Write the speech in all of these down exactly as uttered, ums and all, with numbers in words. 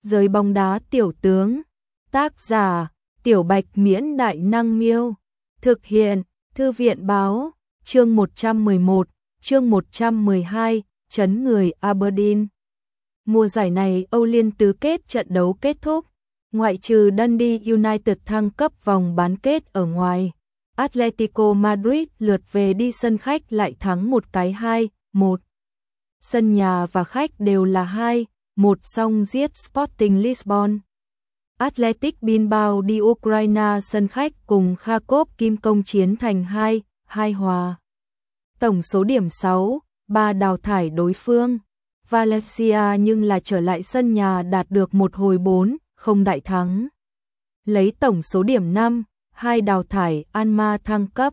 Giới bóng đá tiểu tướng. Tác giả: Tiểu Bạch Miễn Đại Năng Miêu. Thực hiện: Thư viện Báo. Chương một trăm mười một, chương một trăm mười hai, chấn người Aberdeen. Mùa giải này Âu Liên tứ kết trận đấu kết thúc, ngoại trừ Dundee United thăng cấp vòng bán kết ở ngoài, Atletico Madrid lượt về đi sân khách lại thắng một cái hai một. Sân nhà và khách đều là hai một song giết Sporting Lisbon. Athletic Bilbao đi Ukraine sân khách cùng Kharkov Kim Công chiến thành hai hai hòa. Tổng số điểm sáu, ba đào thải đối phương. Valencia nhưng là trở lại sân nhà đạt được một hồi bốn không đại thắng. Lấy tổng số điểm năm, hai đào thải Alma thăng cấp.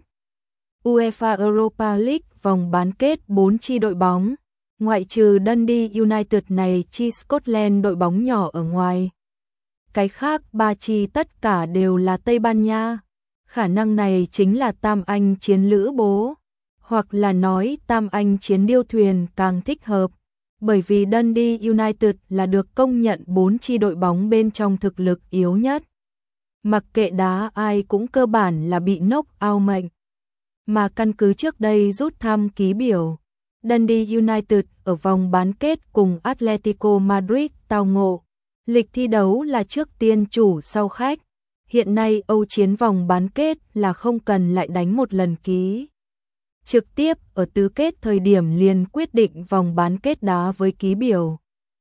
UEFA Europa League vòng bán kết bốn chi đội bóng, ngoại trừ Dundee United này chi Scotland đội bóng nhỏ ở ngoài. Cái khác ba chi tất cả đều là Tây Ban Nha. Khả năng này chính là Tam Anh chiến lữ bố, hoặc là nói Tam Anh chiến điêu thuyền càng thích hợp, bởi vì Dundee United là được công nhận bốn chi đội bóng bên trong thực lực yếu nhất. Mặc kệ đá ai cũng cơ bản là bị knock out mệnh. Mà căn cứ trước đây rút thăm ký biểu, Dundee United ở vòng bán kết cùng Atletico Madrid tao ngộ. Lịch thi đấu là trước tiên chủ sau khách. Hiện nay Âu chiến vòng bán kết là không cần lại đánh một lần ký. Trực tiếp ở tứ kết thời điểm liền quyết định vòng bán kết đá với ký biểu.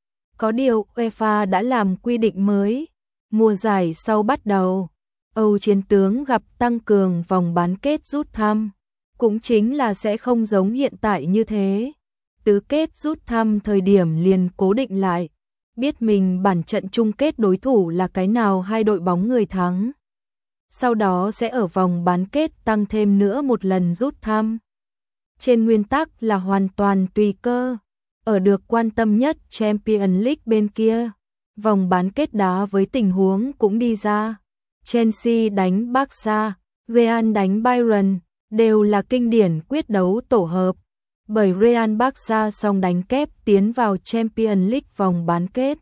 Có điều UEFA đã làm quy định mới. Mùa giải sau bắt đầu, Âu chiến tướng gặp tăng cường vòng bán kết rút thăm. Cũng chính là sẽ không giống hiện tại như thế. Tứ kết rút thăm thời điểm liền cố định lại. Biết mình bản trận chung kết đối thủ là cái nào hai đội bóng người thắng. Sau đó sẽ ở vòng bán kết tăng thêm nữa một lần rút thăm. Trên nguyên tắc là hoàn toàn tùy cơ. Ở được quan tâm nhất Champions League bên kia, vòng bán kết đá với tình huống cũng đi ra. Chelsea đánh Barca, Real đánh Bayern, đều là kinh điển quyết đấu tổ hợp. Bởi Real Barca song đánh kép tiến vào Champions League vòng bán kết.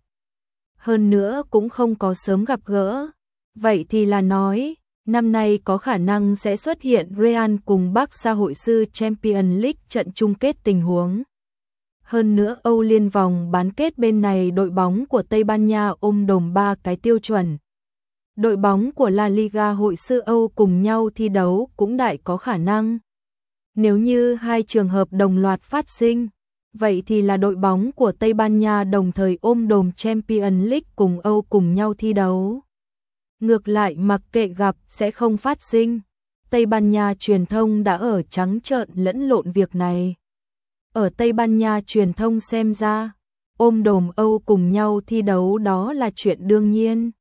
Hơn nữa cũng không có sớm gặp gỡ. Vậy thì là nói, năm nay có khả năng sẽ xuất hiện Real cùng Barca hội sư Champions League trận chung kết tình huống. Hơn nữa Âu Liên vòng bán kết bên này đội bóng của Tây Ban Nha ôm đồm ba cái tiêu chuẩn. Đội bóng của La Liga hội sư Âu cùng nhau thi đấu cũng đại có khả năng. Nếu như hai trường hợp đồng loạt phát sinh, vậy thì là đội bóng của Tây Ban Nha đồng thời ôm đồm Champions League cùng Âu cùng nhau thi đấu. Ngược lại mặc kệ gặp sẽ không phát sinh. Tây Ban Nha truyền thông đã ở trắng trợn lẫn lộn việc này. Ở Tây Ban Nha truyền thông xem ra, ôm đồm Âu cùng nhau thi đấu đó là chuyện đương nhiên.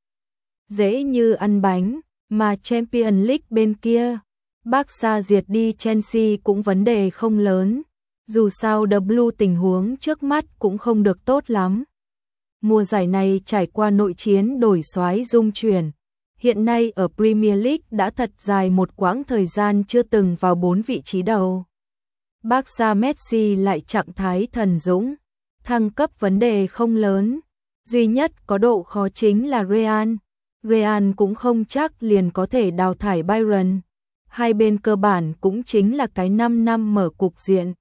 Dễ như ăn bánh, mà Champions League bên kia, Barca diệt đi Chelsea cũng vấn đề không lớn. Dù sao The Blue tình huống trước mắt cũng không được tốt lắm. Mùa giải này trải qua nội chiến đổi soái dung chuyển. Hiện nay ở Premier League đã thật dài một quãng thời gian chưa từng vào bốn vị trí đầu. Barca Messi lại trạng thái thần dũng, thăng cấp vấn đề không lớn. Duy nhất có độ khó chính là Real. Real cũng không chắc liền có thể đào thải Bayern. Hai bên cơ bản cũng chính là cái năm năm mở cục diện.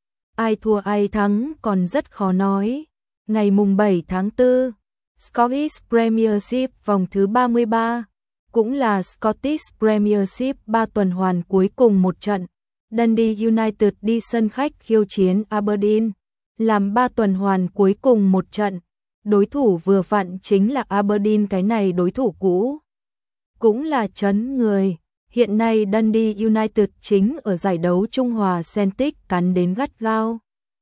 Ai thua ai thắng còn rất khó nói. Ngày mùng bảy tháng tư, Scottish Premiership vòng thứ ba mươi ba, cũng là Scottish Premiership ba tuần hoàn cuối cùng một trận. Dundee United đi sân khách khiêu chiến Aberdeen, làm ba tuần hoàn cuối cùng một trận. Đối thủ vừa vặn chính là Aberdeen, cái này đối thủ cũ. Cũng là chấn người. Hiện nay Dundee United chính ở giải đấu Trung Hòa Celtic cắn đến gắt gao.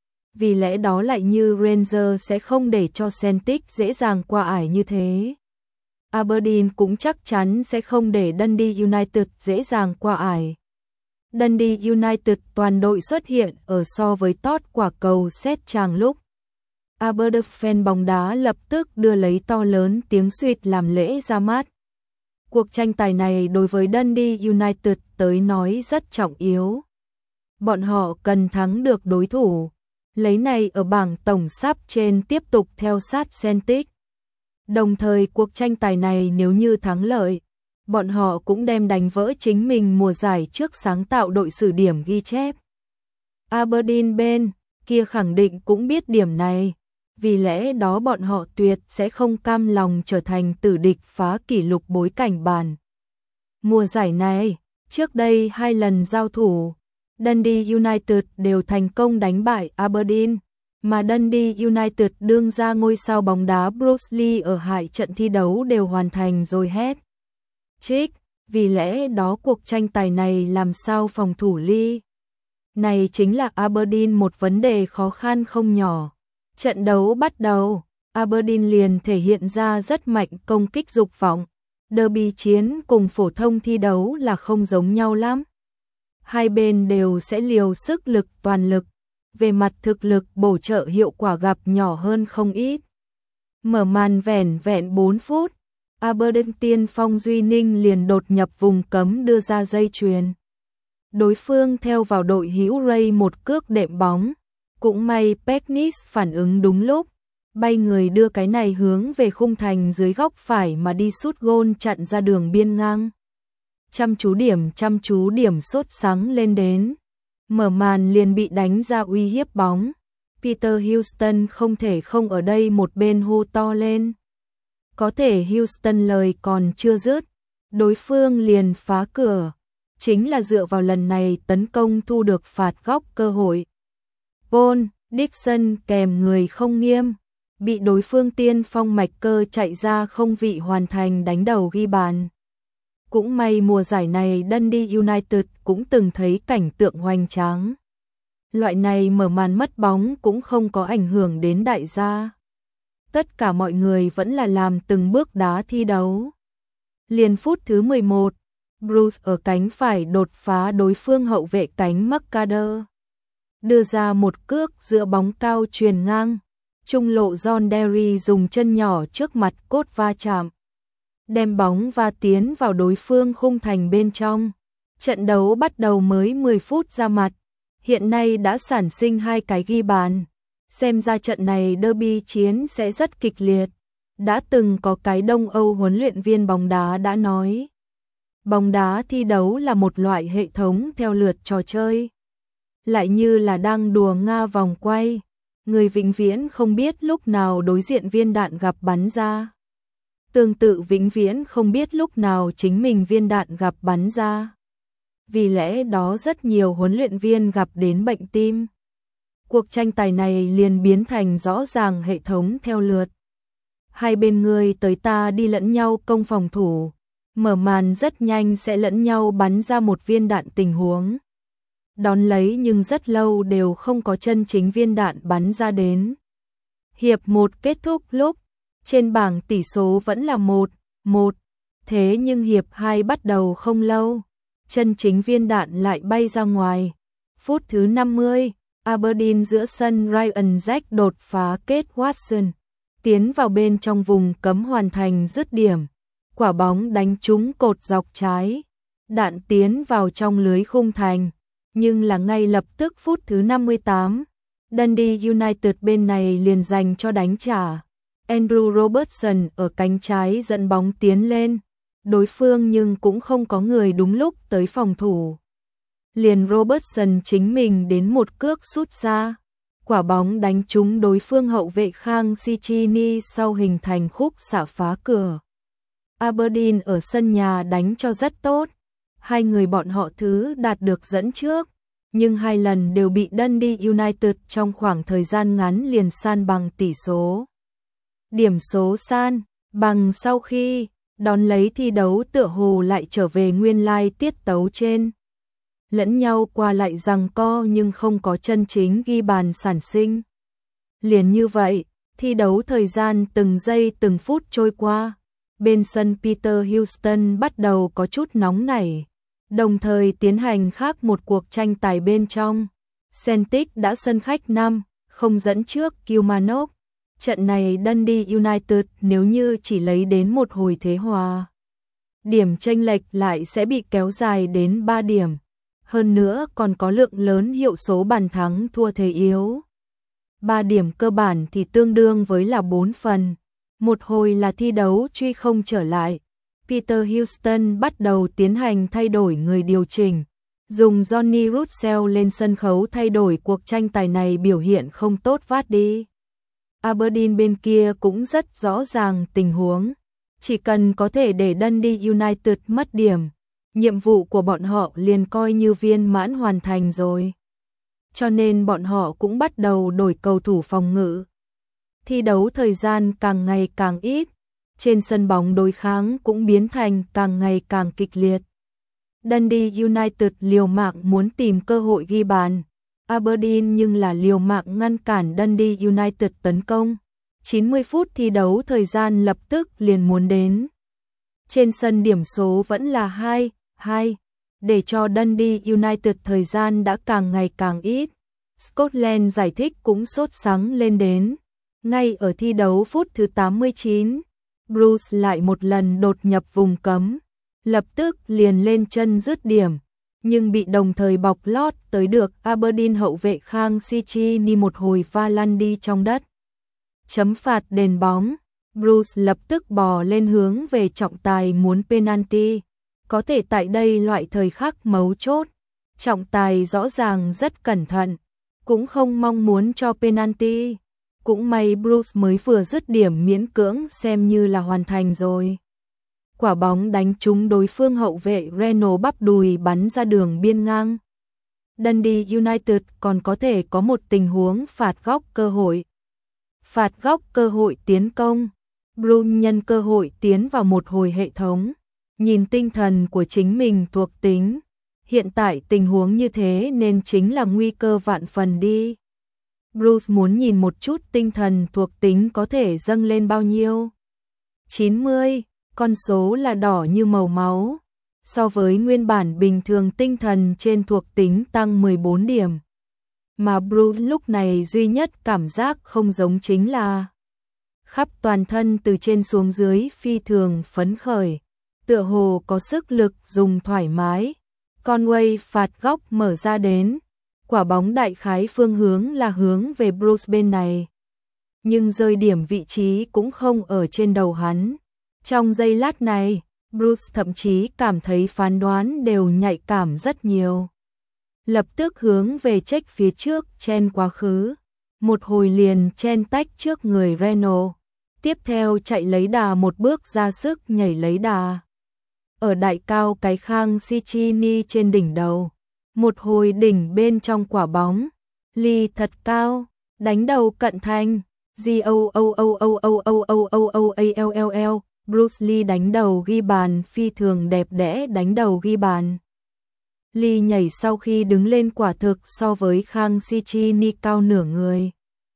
Vì lẽ đó lại như Rangers sẽ không để cho Celtic dễ dàng qua ải như thế. Aberdeen cũng chắc chắn sẽ không để Dundee United dễ dàng qua ải. Dundee United toàn đội xuất hiện ở so với tót quả cầu xét chàng lúc. Aberdeen fan bóng đá lập tức đưa lấy to lớn tiếng suýt làm lễ ra mắt. Cuộc tranh tài này đối với Dundee United tới nói rất trọng yếu. Bọn họ cần thắng được đối thủ, lấy này ở bảng tổng sắp trên tiếp tục theo sát Celtic. Đồng thời cuộc tranh tài này nếu như thắng lợi, bọn họ cũng đem đánh vỡ chính mình mùa giải trước sáng tạo đội sử điểm ghi chép. Aberdeen bên kia khẳng định cũng biết điểm này, vì lẽ đó bọn họ tuyệt sẽ không cam lòng trở thành tử địch phá kỷ lục bối cảnh bàn. Mùa giải này, trước đây hai lần giao thủ, Dundee United đều thành công đánh bại Aberdeen, mà Dundee United đương ra ngôi sao bóng đá Bruce Lee ở hai trận thi đấu đều hoàn thành rồi hết. Trích, vì lẽ đó cuộc tranh tài này làm sao phòng thủ Lee? Này chính là Aberdeen một vấn đề khó khăn không nhỏ. Trận đấu bắt đầu, Aberdeen liền thể hiện ra rất mạnh công kích dục vọng. Derby chiến cùng phổ thông thi đấu là không giống nhau lắm. Hai bên đều sẽ liều sức lực toàn lực. Về mặt thực lực bổ trợ hiệu quả gặp nhỏ hơn không ít. Mở màn vẻn vẹn bốn phút, Aberdeen tiên phong Duy Ninh liền đột nhập vùng cấm đưa ra dây chuyền. Đối phương theo vào đội hữu Ray một cước đệm bóng. Cũng may Peknis phản ứng đúng lúc, bay người đưa cái này hướng về khung thành dưới góc phải mà đi sút gôn chặn ra đường biên ngang. Chăm chú điểm chăm chú điểm sốt sáng lên đến. Mở màn liền bị đánh ra uy hiếp bóng. Peter Houston không thể không ở đây một bên hô to lên. Có thể Houston lời còn chưa dứt, đối phương liền phá cửa. Chính là dựa vào lần này tấn công thu được phạt góc cơ hội. Paul Dixon kèm người không nghiêm, bị đối phương tiên phong mạch cơ chạy ra không vị hoàn thành đánh đầu ghi bàn. Cũng may mùa giải này Dundee United cũng từng thấy cảnh tượng hoành tráng. Loại này mở màn mất bóng cũng không có ảnh hưởng đến đại gia. Tất cả mọi người vẫn là làm từng bước đá thi đấu. Liền phút thứ mười một, Bruce ở cánh phải đột phá đối phương hậu vệ cánh McAdder. Đưa ra một cước giữa bóng cao truyền ngang. Trung lộ John Derry dùng chân nhỏ trước mặt cốt va chạm. Đem bóng va tiến vào đối phương khung thành bên trong. Trận đấu bắt đầu mới mười phút ra mặt. Hiện nay đã sản sinh hai cái ghi bàn. Xem ra trận này derby chiến sẽ rất kịch liệt. Đã từng có cái Đông Âu huấn luyện viên bóng đá đã nói. Bóng đá thi đấu là một loại hệ thống theo lượt trò chơi. Lại như là đang đùa Nga vòng quay. Người vĩnh viễn không biết lúc nào đối diện viên đạn gặp bắn ra. Tương tự vĩnh viễn không biết lúc nào chính mình viên đạn gặp bắn ra. Vì lẽ đó rất nhiều huấn luyện viên gặp đến bệnh tim. Cuộc tranh tài này liền biến thành rõ ràng hệ thống theo lượt. Hai bên người tới ta đi lẫn nhau công phòng thủ. Mở màn rất nhanh sẽ lẫn nhau bắn ra một viên đạn tình huống. Đón lấy nhưng rất lâu đều không có chân chính viên đạn bắn ra đến. Hiệp một kết thúc lúc, trên bảng tỷ số vẫn là một một, thế nhưng hiệp hai bắt đầu không lâu, chân chính viên đạn lại bay ra ngoài. Phút thứ năm mươi, Aberdeen giữa sân Ryan Jack đột phá kết Watson, tiến vào bên trong vùng cấm hoàn thành dứt điểm. Quả bóng đánh trúng cột dọc trái, đạn tiến vào trong lưới khung thành. Nhưng là ngay lập tức phút thứ năm mươi tám, Dundee United bên này liền dành cho đánh trả. Andrew Robertson ở cánh trái dẫn bóng tiến lên, đối phương nhưng cũng không có người đúng lúc tới phòng thủ. Liền Robertson chính mình đến một cước sút xa, quả bóng đánh trúng đối phương hậu vệ Khang Sichini sau hình thành khúc xả phá cửa. Aberdeen ở sân nhà đánh cho rất tốt. Hai người bọn họ thứ đạt được dẫn trước, nhưng hai lần đều bị Dundee United trong khoảng thời gian ngắn liền san bằng tỷ số. Điểm số san bằng sau khi đón lấy thi đấu tựa hồ lại trở về nguyên lai tiết tấu trên. Lẫn nhau qua lại giằng co nhưng không có chân chính ghi bàn sản sinh. Liền như vậy, thi đấu thời gian từng giây từng phút trôi qua, bên sân Peter Houston bắt đầu có chút nóng nảy. Đồng thời tiến hành khác một cuộc tranh tài bên trong. Celtic đã sân khách năm không dẫn trước Kilmarnock. Trận này Dundee United nếu như chỉ lấy đến một hồi thế hòa, điểm chênh lệch lại sẽ bị kéo dài đến ba điểm. Hơn nữa còn có lượng lớn hiệu số bàn thắng thua thế yếu. ba điểm cơ bản thì tương đương với là bốn phần. Một hồi là thi đấu truy không trở lại. Peter Houston bắt đầu tiến hành thay đổi người điều chỉnh, dùng Johnny Russell lên sân khấu thay đổi cuộc tranh tài này biểu hiện không tốt vát đi. Aberdeen bên kia cũng rất rõ ràng tình huống, chỉ cần có thể để Dundee United mất điểm, nhiệm vụ của bọn họ liền coi như viên mãn hoàn thành rồi. Cho nên bọn họ cũng bắt đầu đổi cầu thủ phòng ngự. Thi đấu thời gian càng ngày càng ít, trên sân bóng đối kháng cũng biến thành càng ngày càng kịch liệt. Dundee United liều mạng muốn tìm cơ hội ghi bàn, Aberdeen nhưng là liều mạng ngăn cản Dundee United tấn công. chín mươi phút thi đấu thời gian lập tức liền muốn đến. Trên sân điểm số vẫn là hai hai, để cho Dundee United thời gian đã càng ngày càng ít. Scotland giải thích cũng sốt sắng lên đến. Ngay ở thi đấu phút thứ tám mươi chín, Bruce lại một lần đột nhập vùng cấm, lập tức liền lên chân dứt điểm, nhưng bị đồng thời bọc lót tới được Aberdeen hậu vệ Khang Sichini một hồi va lăn đi trong đất. Chấm phạt đền bóng, Bruce lập tức bò lên hướng về trọng tài muốn penalty. Có thể tại đây loại thời khắc mấu chốt, trọng tài rõ ràng rất cẩn thận, cũng không mong muốn cho penalty. Cũng may Bruce mới vừa dứt điểm miễn cưỡng xem như là hoàn thành rồi. Quả bóng đánh trúng đối phương hậu vệ Renault bắp đùi bắn ra đường biên ngang. Dundee United còn có thể có một tình huống phạt góc cơ hội. Phạt góc cơ hội tiến công. Bruce nhân cơ hội tiến vào một hồi hệ thống. Nhìn tinh thần của chính mình thuộc tính. Hiện tại tình huống như thế nên chính là nguy cơ vạn phần đi. Bruce muốn nhìn một chút tinh thần thuộc tính có thể dâng lên bao nhiêu. chín mươi, con số là đỏ như màu máu. So với nguyên bản bình thường tinh thần trên thuộc tính tăng mười bốn điểm. Mà Bruce lúc này duy nhất cảm giác không giống chính là khắp toàn thân từ trên xuống dưới phi thường phấn khởi, tựa hồ có sức lực dùng thoải mái. Conway phạt góc mở ra đến, quả bóng đại khái phương hướng là hướng về Bruce bên này. Nhưng rơi điểm vị trí cũng không ở trên đầu hắn. Trong giây lát này, Bruce thậm chí cảm thấy phán đoán đều nhạy cảm rất nhiều. Lập tức hướng về check phía trước chen quá khứ. Một hồi liền chen tách trước người Renault. Tiếp theo chạy lấy đà một bước ra sức nhảy lấy đà. Ở đại cao cái Khang Sichini trên đỉnh đầu. Một hồi đỉnh bên trong quả bóng. Ly thật cao, đánh đầu cận thành. G O O O O O O O O O A L L L. Bruce Lee đánh đầu ghi bàn phi thường đẹp đẽ đánh đầu ghi bàn. Lee nhảy sau khi đứng lên quả thực so với Khang Sichini cao nửa người.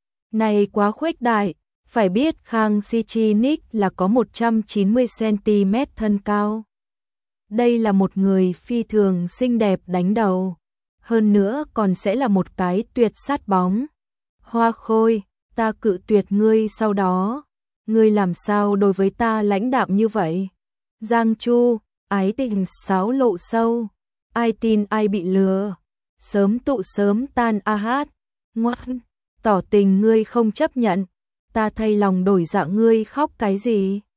Này quá khuếch đại, phải biết Khang Sichini là có một trăm chín mươi xăng-ti-mét thân cao. Đây là một người phi thường xinh đẹp đánh đầu. Hơn nữa còn sẽ là một cái tuyệt sát bóng. Hoa Khôi, ta cự tuyệt ngươi sau đó. Ngươi làm sao đối với ta lãnh đạm như vậy? Giang Chu, ái tình sáo lộ sâu. Ai tin ai bị lừa. Sớm tụ sớm tan a hát. Ngoan, tỏ tình ngươi không chấp nhận. Ta thay lòng đổi dạ ngươi khóc cái gì?